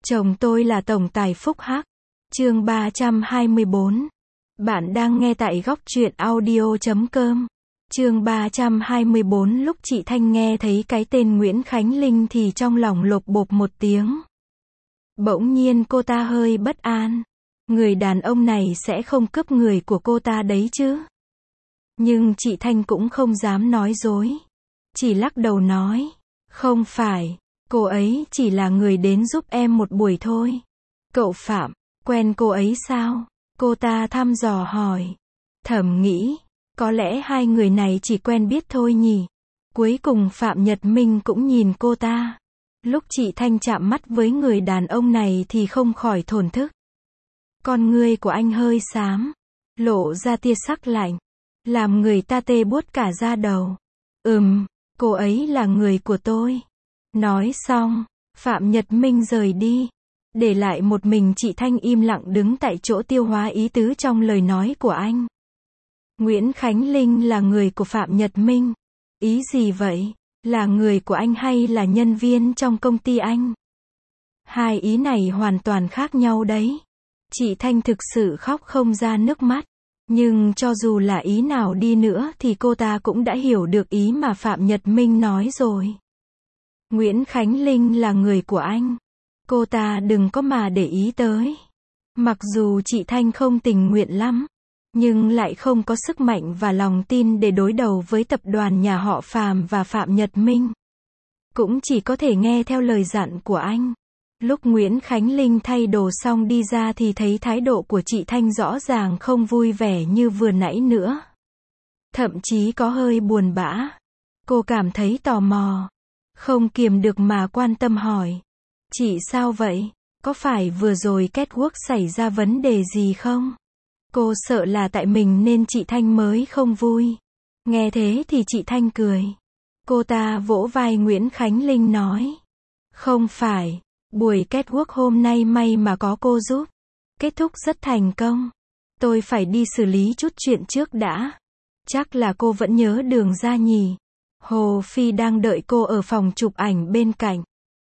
Chồng tôi là tổng tài phúc hắc. Chương 324. Bạn đang nghe tại góc truyện audio.com. Chương 324. Lúc chị Thanh nghe thấy cái tên Nguyễn Khánh Linh thì trong lòng lột bột một tiếng. Bỗng nhiên cô ta hơi bất an. Người đàn ông này sẽ không cướp người của cô ta đấy chứ? Nhưng chị Thanh cũng không dám nói dối. Chỉ lắc đầu nói, không phải, cô ấy chỉ là người đến giúp em một buổi thôi. Cậu Phạm, quen cô ấy sao? Cô ta thăm dò hỏi. Thầm nghĩ, có lẽ hai người này chỉ quen biết thôi nhỉ. Cuối cùng Phạm Nhật Minh cũng nhìn cô ta. Lúc chị Thanh chạm mắt với người đàn ông này thì không khỏi thổn thức. Con ngươi của anh hơi xám, lộ ra tia sắc lạnh, làm người ta tê buốt cả da đầu. Cô ấy là người của tôi. Nói xong, Phạm Nhật Minh rời đi, để lại một mình chị Thanh im lặng đứng tại chỗ tiêu hóa ý tứ trong lời nói của anh. Nguyễn Khánh Linh là người của Phạm Nhật Minh. Ý gì vậy? Là người của anh hay là nhân viên trong công ty anh? Hai ý này hoàn toàn khác nhau đấy. Chị Thanh thực sự khóc không ra nước mắt. Nhưng cho dù là ý nào đi nữa thì cô ta cũng đã hiểu được ý mà Phạm Nhật Minh nói rồi. Nguyễn Khánh Linh là người của anh. Cô ta đừng có mà để ý tới. Mặc dù chị Thanh không tình nguyện lắm, nhưng lại không có sức mạnh và lòng tin để đối đầu với tập đoàn nhà họ Phạm và Phạm Nhật Minh. Cũng chỉ có thể nghe theo lời dặn của anh. Lúc Nguyễn Khánh Linh thay đồ xong đi ra thì thấy thái độ của chị Thanh rõ ràng không vui vẻ như vừa nãy nữa. Thậm chí có hơi buồn bã. Cô cảm thấy tò mò. Không kiềm được mà quan tâm hỏi. Chị sao vậy? Có phải vừa rồi catwalk xảy ra vấn đề gì không? Cô sợ là tại mình nên chị Thanh mới không vui. Nghe thế thì chị Thanh cười. Cô ta vỗ vai Nguyễn Khánh Linh nói. Không phải. Buổi catwalk hôm nay may mà có cô giúp. Kết thúc rất thành công. Tôi phải đi xử lý chút chuyện trước đã. Chắc là cô vẫn nhớ đường ra nhỉ. Hồ Phi đang đợi cô ở phòng chụp ảnh bên cạnh.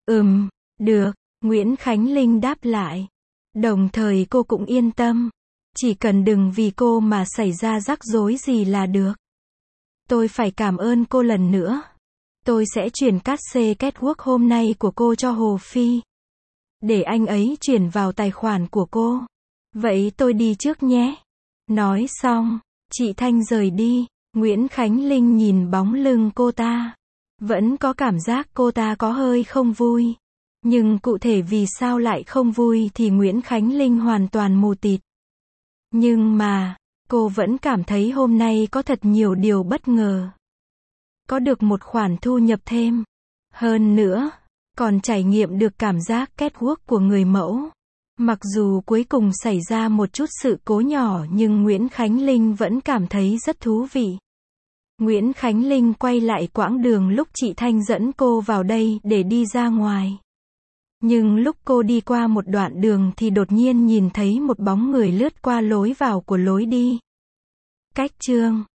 Được, Nguyễn Khánh Linh đáp lại. Đồng thời cô cũng yên tâm. Chỉ cần đừng vì cô mà xảy ra rắc rối gì là được. Tôi phải cảm ơn cô lần nữa. Tôi sẽ chuyển cát xê catwalk hôm nay của cô cho Hồ Phi. Để anh ấy chuyển vào tài khoản của cô. Vậy tôi đi trước nhé. Nói xong, chị Thanh rời đi. Nguyễn Khánh Linh nhìn bóng lưng cô ta. Vẫn có cảm giác cô ta có hơi không vui. Nhưng cụ thể vì sao lại không vui thì Nguyễn Khánh Linh hoàn toàn mù tịt. Nhưng mà, cô vẫn cảm thấy hôm nay có thật nhiều điều bất ngờ. Có được một khoản thu nhập thêm. Hơn nữa, còn trải nghiệm được cảm giác catwalk của người mẫu. Mặc dù cuối cùng xảy ra một chút sự cố nhỏ nhưng Nguyễn Khánh Linh vẫn cảm thấy rất thú vị. Nguyễn Khánh Linh quay lại quãng đường lúc chị Thanh dẫn cô vào đây để đi ra ngoài. Nhưng lúc cô đi qua một đoạn đường thì đột nhiên nhìn thấy một bóng người lướt qua lối vào của lối đi. Cách chương